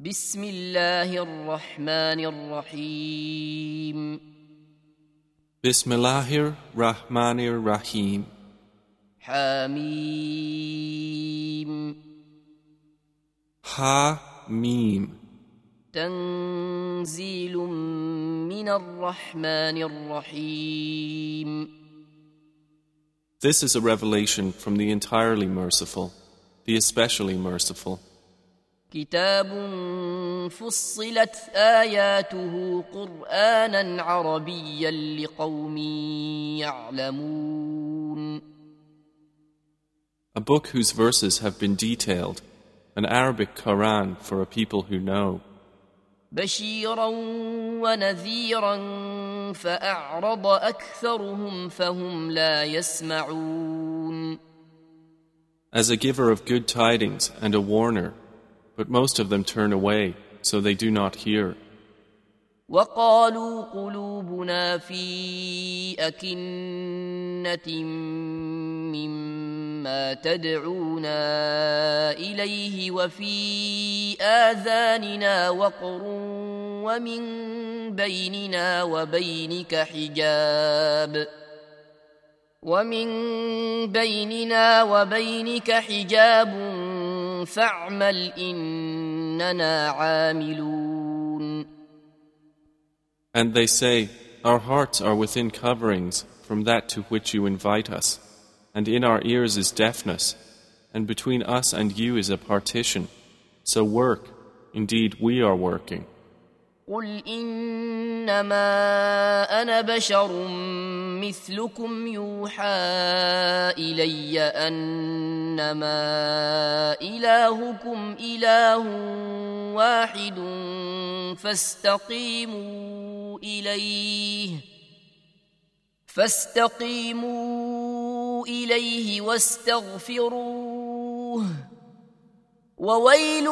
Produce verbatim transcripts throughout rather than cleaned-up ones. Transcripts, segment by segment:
بسم الله الرحمن الرحيم Bismillahir Rahmanir Rahim. حميم Ha Mim. تنزيل من الرحمن الرحيم. This is a revelation from the entirely merciful, the especially merciful. كتاب فصلت آياته قرآنا عربيا لقوم يعلمون. A book whose verses have been detailed, an Arabic Quran for a people who know. بشيرا ونذيرا فأعرض أكثرهم فهم لا يسمعون. As a giver of good tidings and a warner, but most of them turn away, so they do not hear. وقالوا قلوبنا في أكنة مما تدعونا إليه وفي آذاننا وقر ومن بيننا وبينك حجاب ومن بيننا وبينك حجاب فاعمل إننا عاملون. And they say, our hearts are within coverings from that to which you invite us, and in our ears is deafness, and between us and you is a partition. So work, indeed we are working. قل إنما أنا بشر مثلكم يوحى إلي أنما إلهكم إله واحد فاستقيموا إليه فاستقيموا إليه واستغفروه وويل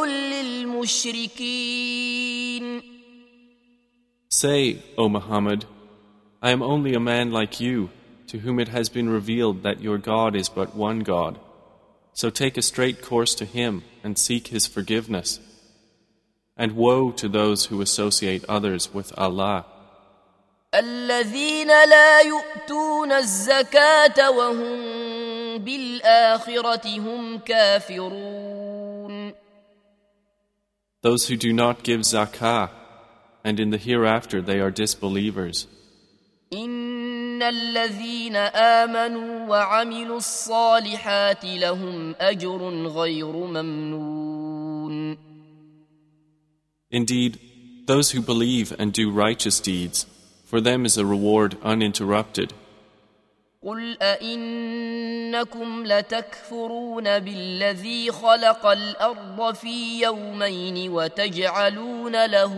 للمشركين. Say, O Muhammad, I am only a man like you, to whom it has been revealed that your God is but one God. So take a straight course to Him and seek His forgiveness. And woe to those who associate others with Allah. الذين لا يؤتون الزكاة وهم بالآخرة هم كافرون. Those who do not give zakah, and in the hereafter they are disbelievers. إن الذين آمنوا وعملوا الصالحات لهم أجر غير ممنون. Indeed, those who believe and do righteous deeds, for them is a reward uninterrupted. قل أئنكم لتكفرون بالذي خلق الأرض في يومين وتجعلون له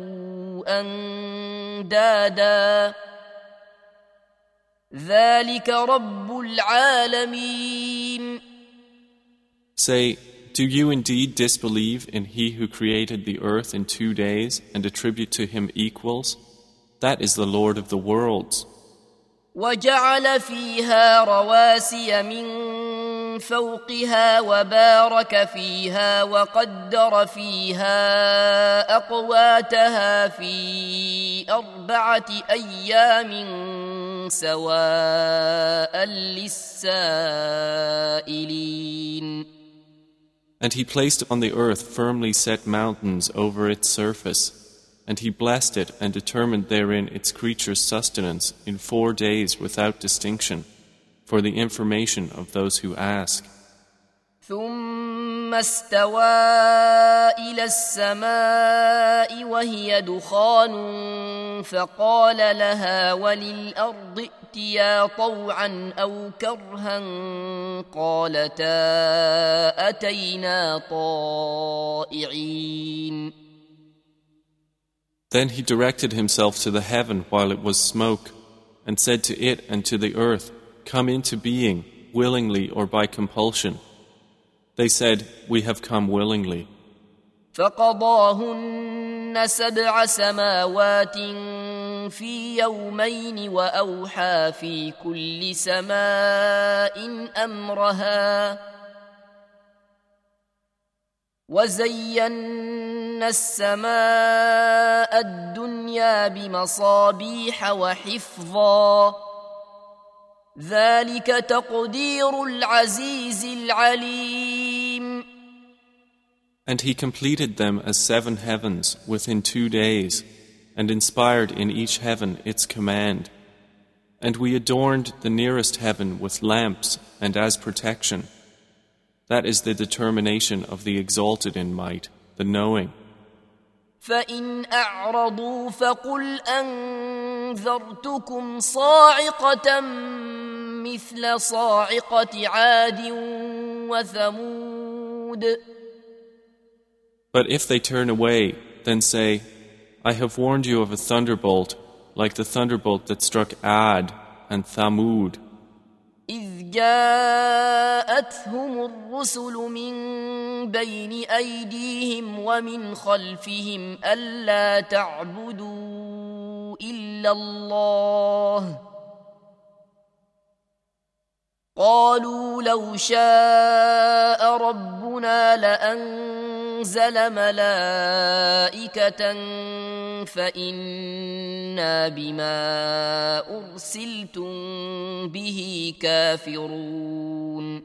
أندادا ذلك رب العالمين. Say, do you indeed disbelieve in He who created the earth in two days and attribute to Him equals? That is the Lord of the worlds. وجعل فيها رواسي من فوقها وبارك فيها وقدر فيها أقواتها في أربعة أيام سواء للسائلين. And He placed on the earth firmly set mountains over its surface, and He blessed it and determined therein its creatures' sustenance in four days without distinction, for the information of those who ask. ثم استوى إلى السماء وهي دخان فقال لها وللأرض ائتيا طوعا أو كرها قالتا أتينا طائعين. Then He directed Himself to the heaven while it was smoke, and said to it and to the earth, come into being, willingly or by compulsion. They said, we have come willingly. فقضاهن سبع سماوات في يومين وأوحى في كل سماء أمرها وزينا السماء الدنيا بمصابيح وحفظا ذلك تقدير العزيز العليم. And he completed them as seven heavens within two days, and inspired in each heaven its command. And we adorned the nearest heaven with lamps and as protection. That is the determination of the exalted in might, the knowing. فَإِنْ أَعْرَضُوا فَقُلْ أَنذَرْتُكُمْ صَاعِقَةً مِثْلَ صَاعِقَةِ عَادٍ وَثَمُودَ. But if they turn away, then say, I have warned you of a thunderbolt, like the thunderbolt that struck Ad and Thamud. إِذْ جَاءَتْهُمُ الرُّسُلُ مِنْ بَيْنِ أَيْدِيهِمْ وَمِنْ خَلْفِهِمْ أَلَّا تَعْبُدُوا إِلَّا اللَّهَ قَالُوا لَوْ شَاءَ رَبُّنَا لَأَنزَلَ مَلَائِكَةً فَإِنَّا بِمَا أُرْسِلْتُمْ بِهِ كَافِرُونَ.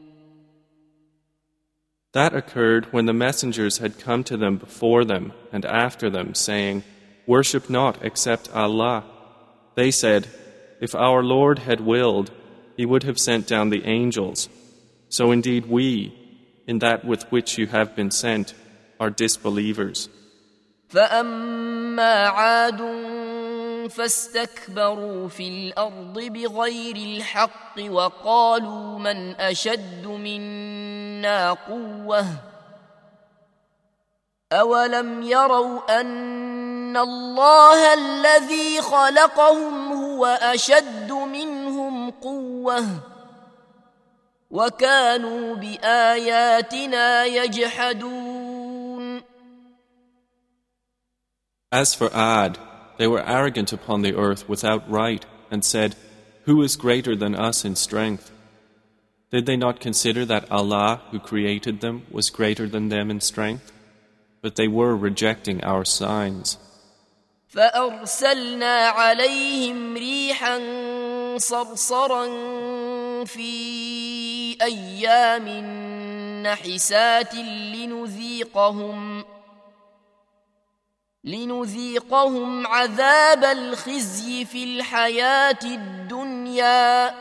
That occurred when the messengers had come to them before them and after them, saying, Worship not except Allah. They said, If our Lord had willed, He would have sent down the angels. So indeed we, in that with which you have been sent, are disbelievers. فَأَمَّا عَادٌ فَاسْتَكْبَرُوا فِي الْأَرْضِ بِغَيْرِ الْحَقِّ وَقَالُوا مَنْ أَشَدُّ مِنَّا قُوَّةً أَوَلَمْ يَرَوْا أَنَّ اللَّهَ الَّذِي خَلَقَهُمْ هُوَ أَشَدُّ مِنْهُمْ قُوَّةً وَكَانُوا بِآيَاتِنَا يَجْحَدُونَ. As for Ad, they were arrogant upon the earth without right, and said, Who is greater than us in strength? Did they not consider that Allah, who created them, was greater than them in strength? But they were rejecting our signs. فَأَرْسَلْنَا عَلَيْهِمْ رِيحًا صَرْصَرًا فِي أَيَّامٍ نَحِسَاتٍ لِنُذِيقَهُمْ لنذيقهم عذاب الخزي في الحياة الدنيا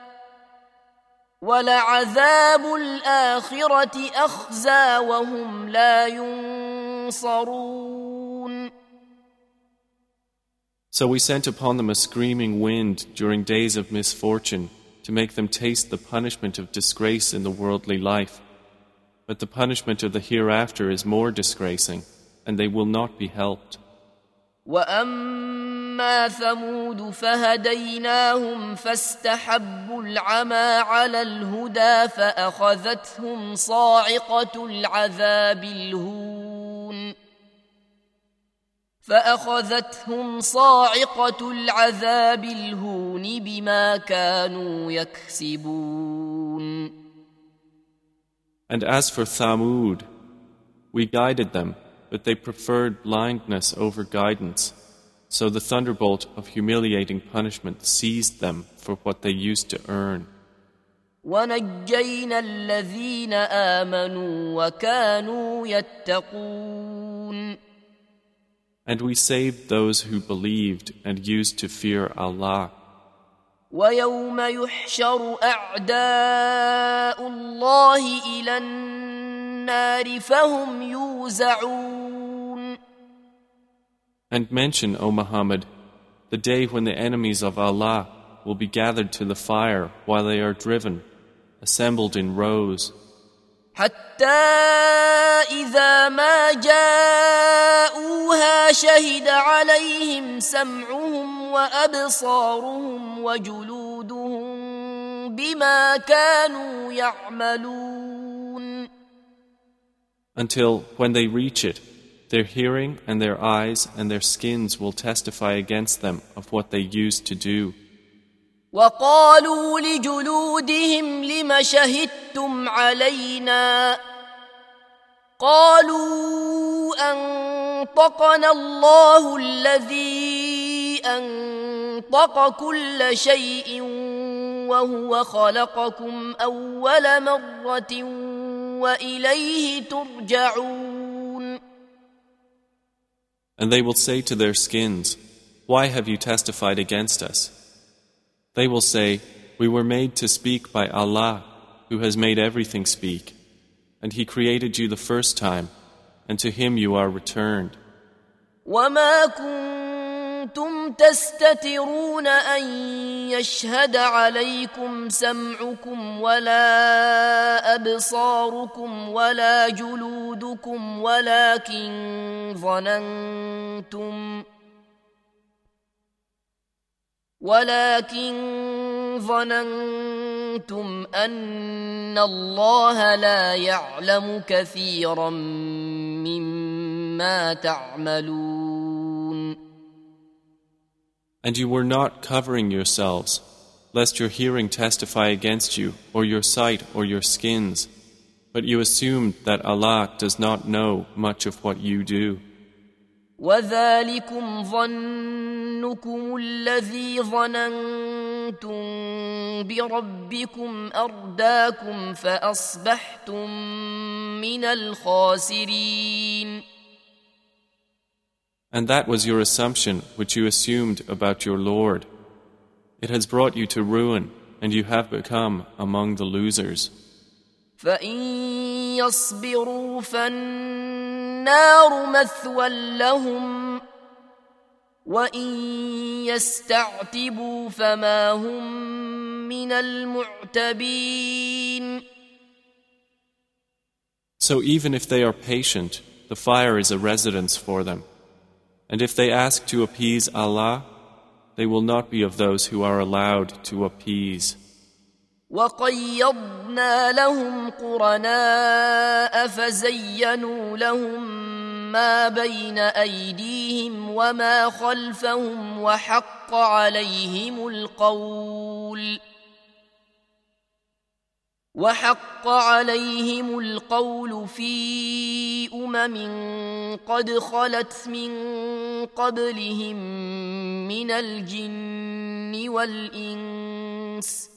ولعذاب الآخرة أخزى وهم لا ينصرون. So we sent upon them a screaming wind during days of misfortune to make them taste the punishment of disgrace in the worldly life. But the punishment of the hereafter is more disgracing, and they will not be helped. وَأَمَّا ثَمُودُ فَهَدَيْنَاهُمْ فَاسْتَحَبُّوا الْعَمَى عَلَى الْهُدَى فَأَخَذَتْهُمْ صَاعِقَةُ الْعَذَابِ الْهُونِ فَأَخَذَتْهُمْ صَاعِقَةُ الْعَذَابِ الْهُونِ بِمَا كَانُوا يَكْسِبُونَ. And as for Thamud, we guided them, but they preferred blindness over guidance. So the thunderbolt of humiliating punishment seized them for what they used to earn. وَنَجَّيْنَا الَّذِينَ آمَنُوا وَكَانُوا يَتَّقُونَ. And we saved those who believed and used to fear Allah. وَيَوْمَ يُحْشَرُ أَعْدَاءُ اللَّهِ إِلَى النَّارِ فَهُمْ يُوزَعُونَ. And mention, O Muhammad, the day when the enemies of Allah will be gathered to the fire while they are driven, assembled in rows. حتى إذا ما جاءوها شهد عليهم سمعهم وأبصارهم وجلودهم بما كانوا يعملون. Until when they reach it, their hearing and their eyes and their skins will testify against them of what they used to do. وقالوا لجلودهم لم شهدتم علينا قالوا أنطقنا الله الذي أنطق كل شيء وهو خلقكم أول مرة وإليه ترجعون. And they will say to their skins, "Why have you testified against us?" They will say, "We were made to speak by Allah, who has made everything speak, and He created you the first time, and to Him you are returned." وما كنتم تستترون أن يشهد عليكم سمعكم ولا أبصاركم ولا جلودكم ولكن ظننتم ولكن ظننتم أن الله لا يعلم كثيرا مما تعملون. And you were not covering yourselves, lest your hearing testify against you, or your sight, or your skins, but you assumed that Allah does not know much of what you do. وذلكم ظنكم الذي ظننتم بربكم أرداكم فأصبحتم من الخاسرين. And that was your assumption which you assumed about your Lord. It has brought you to ruin, and you have become among the losers. فإن يصبروا فالنار مثوى لهم وإن يستعتبوا فما هم من المعتبين. So even if they are patient, the fire is a residence for them. And if they ask to appease Allah, they will not be of those who are allowed to appease. وَقَيَّضْنَا لَهُمْ قُرَنَاءَ فَزَيَّنُوا لَهُم مَّا بَيْنَ أَيْدِيهِمْ وَمَا خَلْفَهُمْ وَحَقَّ عَلَيْهِمُ الْقَوْلُ وَحَقَّ عَلَيْهِمُ الْقَوْلُ فِي أُمَمٍ قَدْ خَلَتْ مِن قَبْلِهِم مِّنَ الْجِنِّ وَالْإِنسِ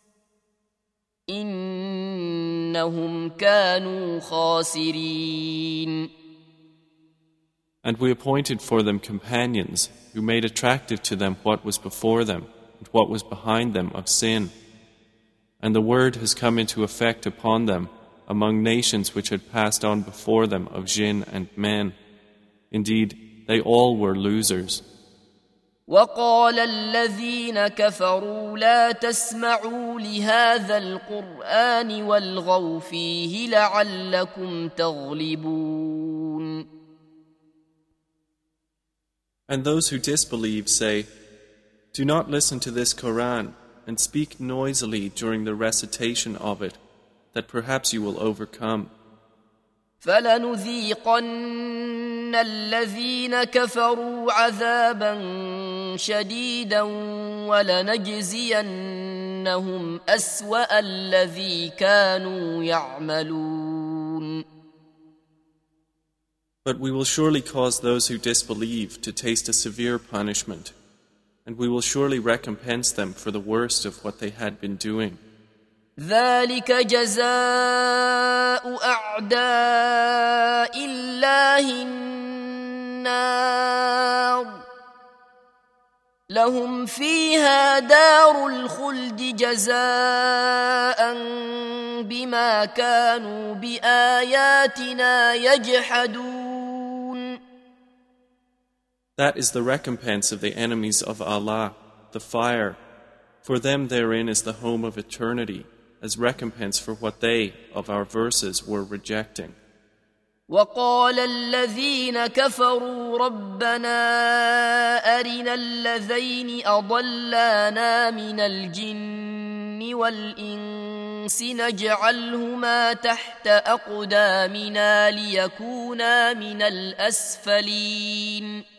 إِنَّهُمْ كَانُوا خَاسِرِينَ. And we appointed for them companions who made attractive to them what was before them and what was behind them of sin. And the word has come into effect upon them among nations which had passed on before them of jinn and men. Indeed, they all were losers. وقال الذين كفروا لا تسمعوا لهذا القرآن والغوا فيه لعلكم تغلبون. And those who disbelieve say, "Do not listen to this Quran and speak noisily during the recitation of it, that perhaps you will overcome." فَلَنُذِيقَنَّ الَّذِينَ كَفَرُوا عَذَابًا شَدِيدًا وَلَنَجْزِيَنَّهُمْ أَسْوَأَ الَّذِي كَانُوا يَعْمَلُونَ. But we will surely cause those who disbelieve to taste a severe punishment, and we will surely recompense them for the worst of what they had been doing. ذلك جزاء أعداء الله النار لهم فيها دار الخلد جزاء بما كانوا بآياتنا يجحدون. That is the recompense of the enemies of Allah, the fire. For them therein is the home of eternity, as recompense for what they, of our verses, were rejecting. وقال الذين كفروا ربنا أرنا الذين أضلانا من الجن والإنس نجعلهما تحت أقدامنا ليكونا من الأسفلين.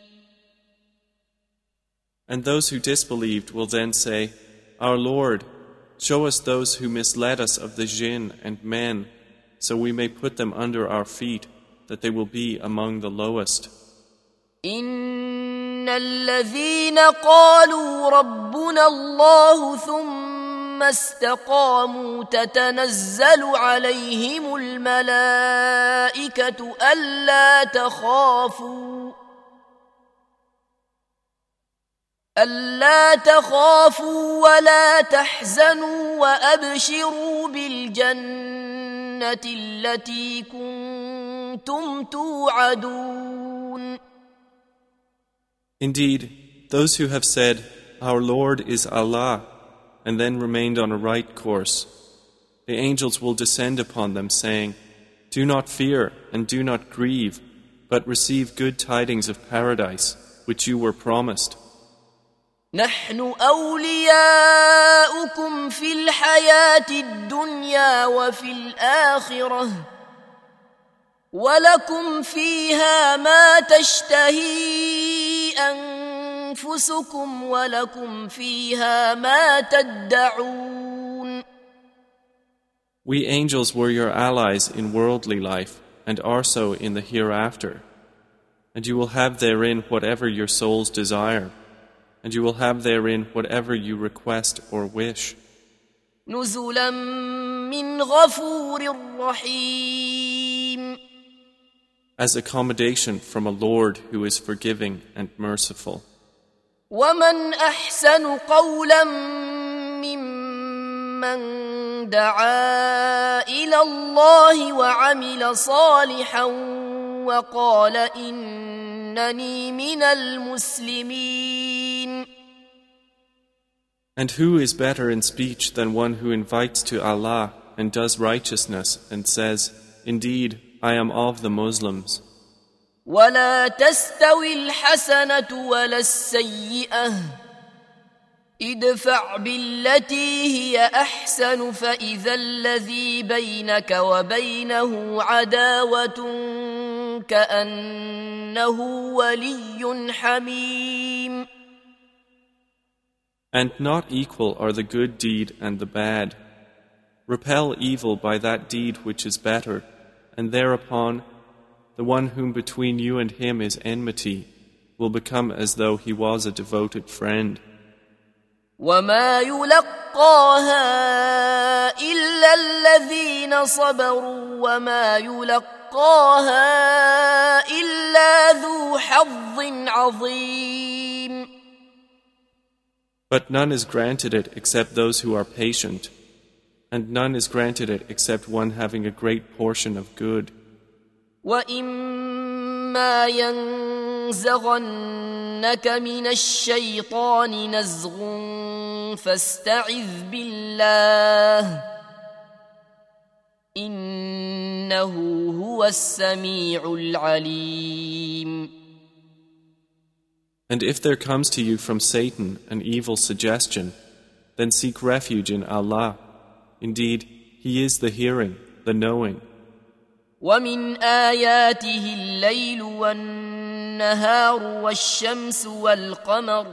And those who disbelieved will then say, "Our Lord, show us those who misled us of the jinn and men, so we may put them under our feet, that they will be among the lowest." إن الذين قالوا ربنا الله ثم استقاموا تتنزل عليهم الملائكة ألا تخافوا ألا تخافوا ولا تحزنوا وأبشروا بالجنة التي كنتم توعدون. Indeed, those who have said, Our Lord is Allah, and then remained on a right course, the angels will descend upon them, saying, Do not fear and do not grieve, but receive good tidings of paradise, which you were promised. نحن أولياؤكم في الحياة الدنيا وفي الآخرة ولكم فيها ما تشتهي أنفسكم ولكم فيها ما تدعون. We angels were your allies in worldly life and are so in the hereafter, and you will have therein whatever your souls desire, and you will have therein whatever you request or wish. نزلا من غفور رحيم. As accommodation from a Lord who is forgiving and merciful. ومن أحسن قولا ممن دعا إلى الله وعمل صالحا وقال إنني من المسلمين. And who is better in speech than one who invites to Allah and does righteousness and says, Indeed, I am of the Muslims. ولا تستوي الحسنة ولا السيئة ادفع بالتي هي أحسن فإذا الذي بينك وبينه عداوة كأنه ولي حميم. And not equal are the good deed and the bad. Repel evil by that deed which is better, and thereupon the one whom between you and him is enmity will become as though he was a devoted friend. وما يلقاها إلا الذين صبروا وما يلقاها إلا ذو حظ عظيم. But none is granted it except those who are patient, and none is granted it except one having a great portion of good. وَإِمَّا يَنزَغَنَّكَ مِنَ الشَّيْطَانِ نَزْغٌ فَاسْتَعِذْ بِاللَّهِ إِنَّهُ هُوَ السَّمِيعُ الْعَلِيمُ. And if there comes to you from Satan an evil suggestion, then seek refuge in Allah. Indeed, He is the hearing, the knowing. وَمِنْ آيَاتِهِ اللَّيْلُ وَالنَّهَارُ وَالشَّمْسُ وَالْقَمَرُ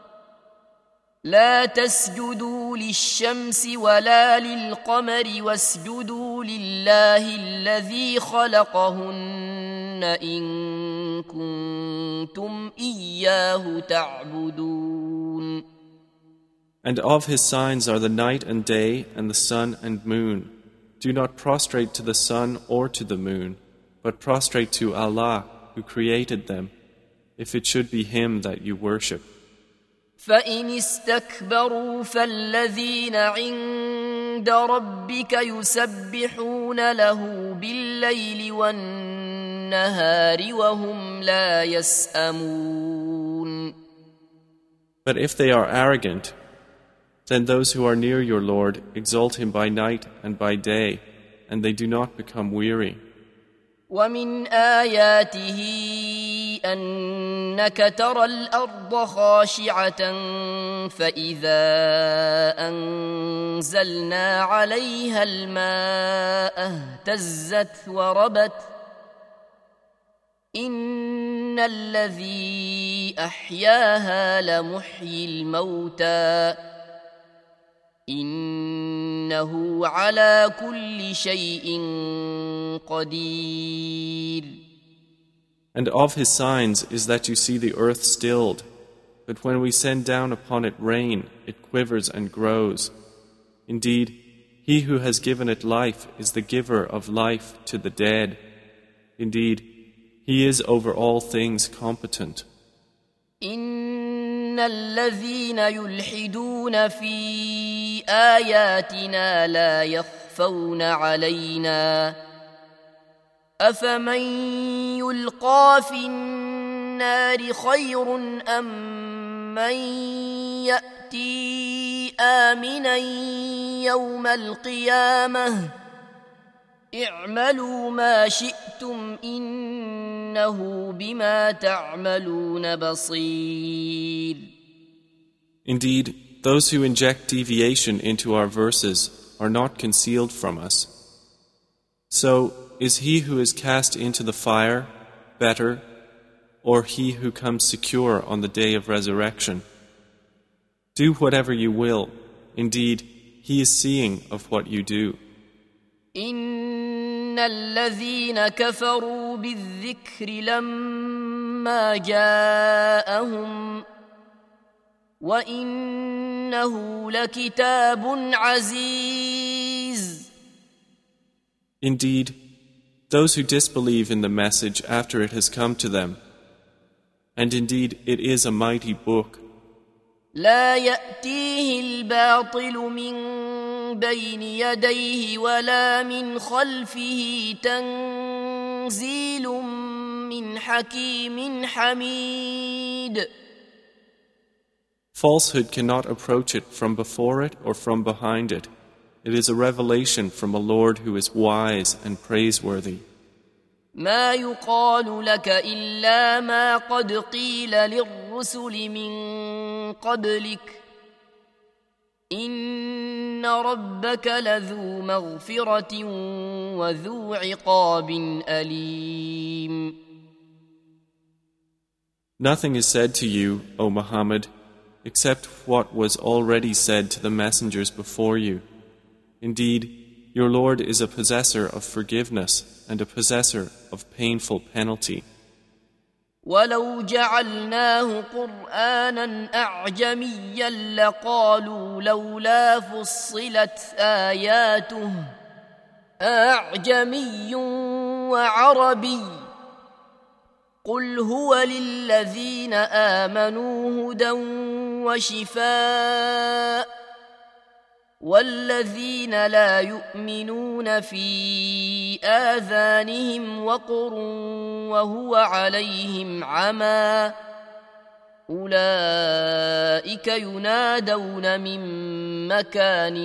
لَا تَسْجُدُوا لِلشَّمْسِ وَلَا لِلْقَمَرِ وَاسْجُدُوا لِلَّهِ الَّذِي خَلَقَهُنَّ إِن كُنتُمْ إِيَّاهُ تَعْبُدُونَ. And of His signs are the night and day and the sun and moon. Do not prostrate to the sun or to the moon, but prostrate to Allah who created them, if it should be Him that you worship. فَإِنِ اسْتَكْبَرُوا فَالَّذِينَ عِندَ رَبِّكَ يُسَبِّحُونَ لَهُ بِاللَّيْلِ وَالنَّهَارِ وَهُمْ لَا يَسْأَمُونَ. But if they are arrogant, then those who are near your Lord exalt Him by night and by day, and they do not become weary. وَمِنْ آيَاتِهِ أَنَّكَ تَرَى الْأَرْضَ خَاشِعَةً فَإِذَا أَنزَلْنَا عَلَيْهَا الْمَاءَ اهْتَزَّتْ وَرَبَتْ إِنَّ الَّذِي أَحْيَاهَا لَمُحْيِي الْمَوْتَى إِنَّهُ عَلَى كُلِّ شَيْءٍ قَدِيرٌ. And of his signs is that you see the earth stilled, but when we send down upon it rain, it quivers and grows. Indeed, he who has given it life is the giver of life to the dead. Indeed, he is over all things competent. إن الذين يلحدون في آياتنا لا يخفون علينا أفمن يلقى في النار خير أم من يأتي آمنا يوم القيامة اعملوا ما شئتم إنه بما تعملون بصير. Indeed, those who inject deviation into our verses are not concealed from us. So, is he who is cast into the fire better, or he who comes secure on the day of resurrection? Do whatever you will. Indeed, he is seeing of what you do. إن الذين كفروا بالذكر لما جاءهم وإنه لكتاب عزيز. Indeed, those who disbelieve in the message after it has come to them, and indeed it is a mighty book. لا يأتيه الباطل من بين يديه ولا من خلفه تنزيل من حكيم حميد. Falsehood cannot approach it from before it or from behind it. It is a revelation from a Lord who is wise and praiseworthy. ما يقال لك إلا ما قد قيل للرسل من قبلك إن ربك لذو مغفرة وذو عقاب أليم. Nothing is said to you, O Muhammad, except what was already said to the messengers before you. Indeed, your Lord is a possessor of forgiveness and a possessor of painful penalty. ولو جعلناه قرآنا أعجميا لقالوا لولا فصلت آياته أعجمي وعربي قل هو للذين آمنوا هدى وشفاء والذين لا يؤمنون في آذانهم وقر وهو عليهم عمى أولئك ينادون من مكان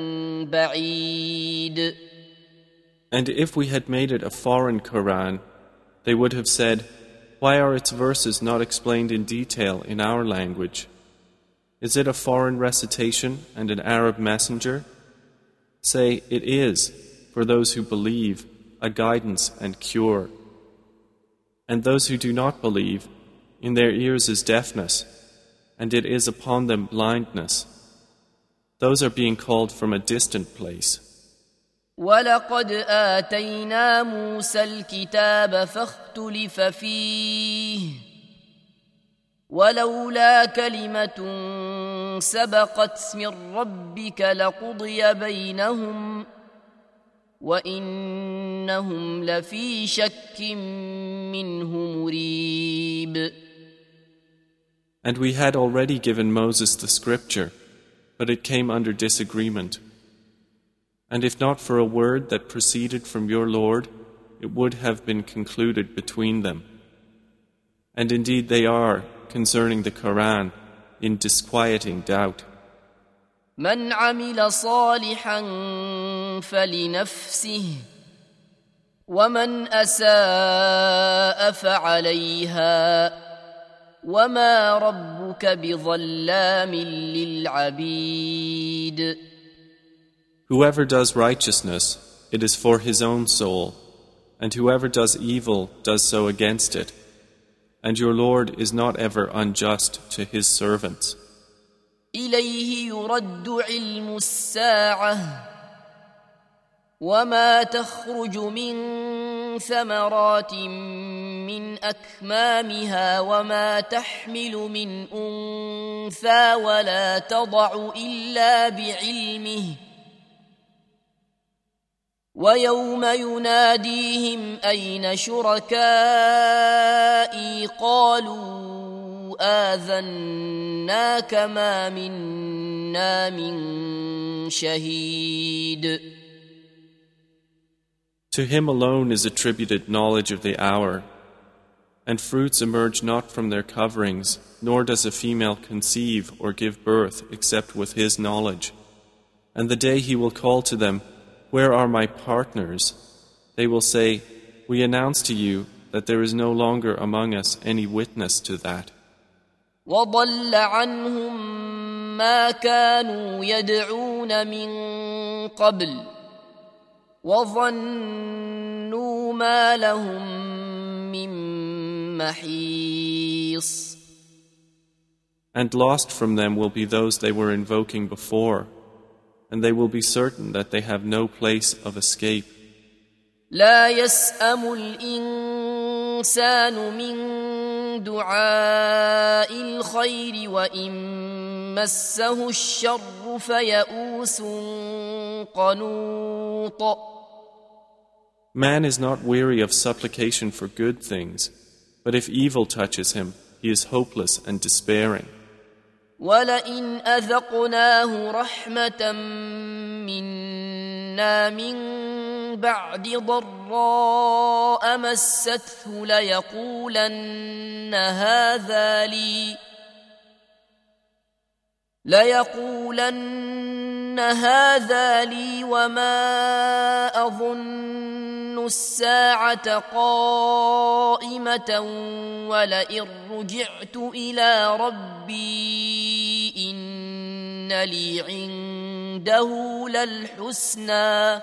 بعيد. And if we had made it a foreign Quran, they would have said, why are its verses not explained in detail in our language? Is it a foreign recitation and an Arab messenger? Say, it is, for those who believe, a guidance and cure. And those who do not believe, in their ears is deafness, and it is upon them blindness. Those are being called from a distant place. وَلَقَدْ آتَيْنَا مُوسَى الْكِتَابَ فَاخْتُلِفَ فِيهِ ولولا كلمة سبقت من ربك لقضي بينهم وإنهم لفي شك منه مريب. And we had already given Moses the scripture, but it came under disagreement. And if not for a word that proceeded from your Lord, it would have been concluded between them. And indeed they are, concerning the Quran, in disquieting doubt. من عمل صالحا فلنفسه ومن أساء فعليها وما ربك بظلام للعبيد. Whoever does righteousness, it is for his own soul, and whoever does evil does so against it. And your Lord is not ever unjust to his servants. إليه يرد علم الساعة وما تخرج من ثمرات من أكمامها وما تحمل من أنثى ولا تضع إلا بعلمه ويوم يناديهم أين شركائي قالوا آذناك ما منا من شهيد. To him alone is attributed knowledge of the hour, and fruits emerge not from their coverings, nor does a female conceive or give birth except with his knowledge. And the day he will call to them, "Where are my partners?" They will say, "We announce to you that there is no longer among us any witness to that." وَضَلَّ عَنْهُمْ مَا كَانُوا يَدْعُونَ مِنْ قَبْلُ وَظَنُّوا مَا لَهُم مِّن مَّحِيصٍ. And lost from them will be those they were invoking before, and they will be certain that they have no place of escape. لا يسأم الإنسان من دعاء الخير وإن مسه الشر فيئوس قنوط. Man is not weary of supplication for good things, but if evil touches him, he is hopeless and despairing. وَلَئِنْ أَذَقْنَاهُ رَحْمَةً مِنَّا مِنْ بَعْدِ ضَرَّاءَ مَسَّتْهُ لَيَقُولَنَّ هَذَا لِي لَيَقُولَنَّ هَذَا لِي وَمَا أَظُنُّ السَّاعَةَ قَائِمَةً وَلَئِن رُجِعْتُ إِلَى رَبِّي إِنَّ لِي عِندَهُ لَلْحُسْنَى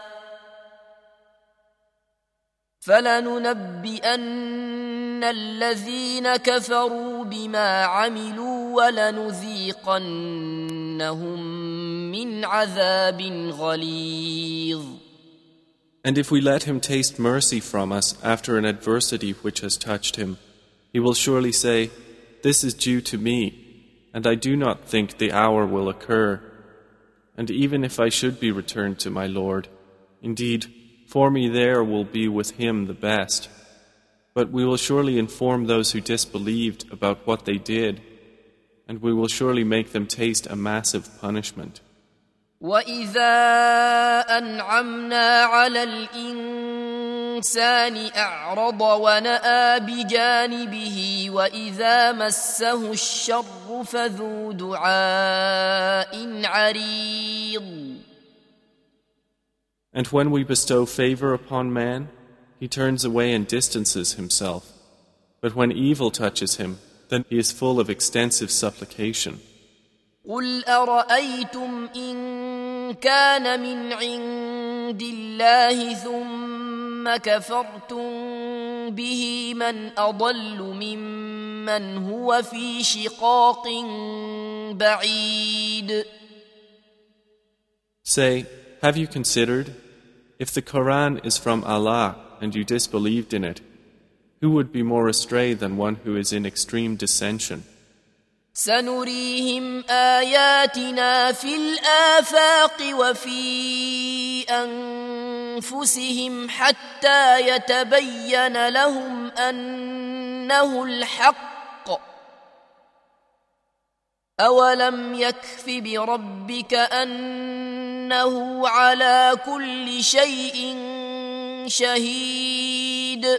فَلَنُنَبِّئَنَّ الَّذِينَ كَفَرُوا بِمَا عَمِلُوا وَلَنُذِيقَنَّهُم مِّنْ عَذَابٍ غَلِيظٍ. And if we let him taste mercy from us after an adversity which has touched him, he will surely say, "This is due to me, and I do not think the hour will occur. And even if I should be returned to my Lord, indeed, for me there will be with him the best. But we will surely inform those who disbelieved about what they did, and we will surely make them taste a massive punishment." وَإِذَا أَنْعَمْنَا عَلَى الْإِنسَانِ أَعْرَضَ وَنَأَىٰ بِجَانِبِهِ وَإِذَا مَسَّهُ الشَّرُّ فَذُو دُعَاءٍ عَرِيضٍ. And when we bestow favor upon man, he turns away and distances himself. But when evil touches him, then he is full of extensive supplication. قُلْ أَرَأَيْتُمْ إِن كَانَ مِنْ عِندِ اللَّهِ ثُمَّ كَفَرْتُمْ بِهِ مَنْ أَضَلُّ مِمَّنْ هُوَ فِي شِقَاقٍ بَعِيدٍ. Say, have you considered, if the Quran is from Allah and you disbelieved in it, who would be more astray than one who is in extreme dissension? سنريهم آياتنا في الآفاق وفي أنفسهم حتى يتبين لهم أنه الحق أولم يكف بربك أنه على كل شيء شهيد.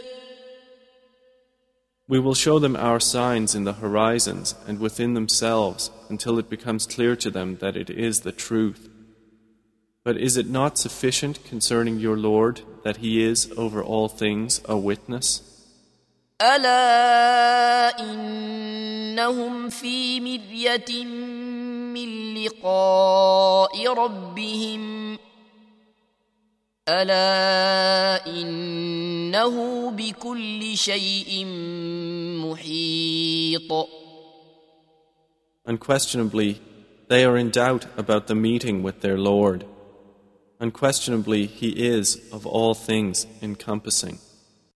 We will show them our signs in the horizons and within themselves until it becomes clear to them that it is the truth. But is it not sufficient concerning your Lord that He is over all things a witness? ألا إنهم في مرية من لقاء ربهم ألا إنه بكل شيء محيط. Unquestionably, they are in doubt about the meeting with their Lord. Unquestionably, He is of all things encompassing.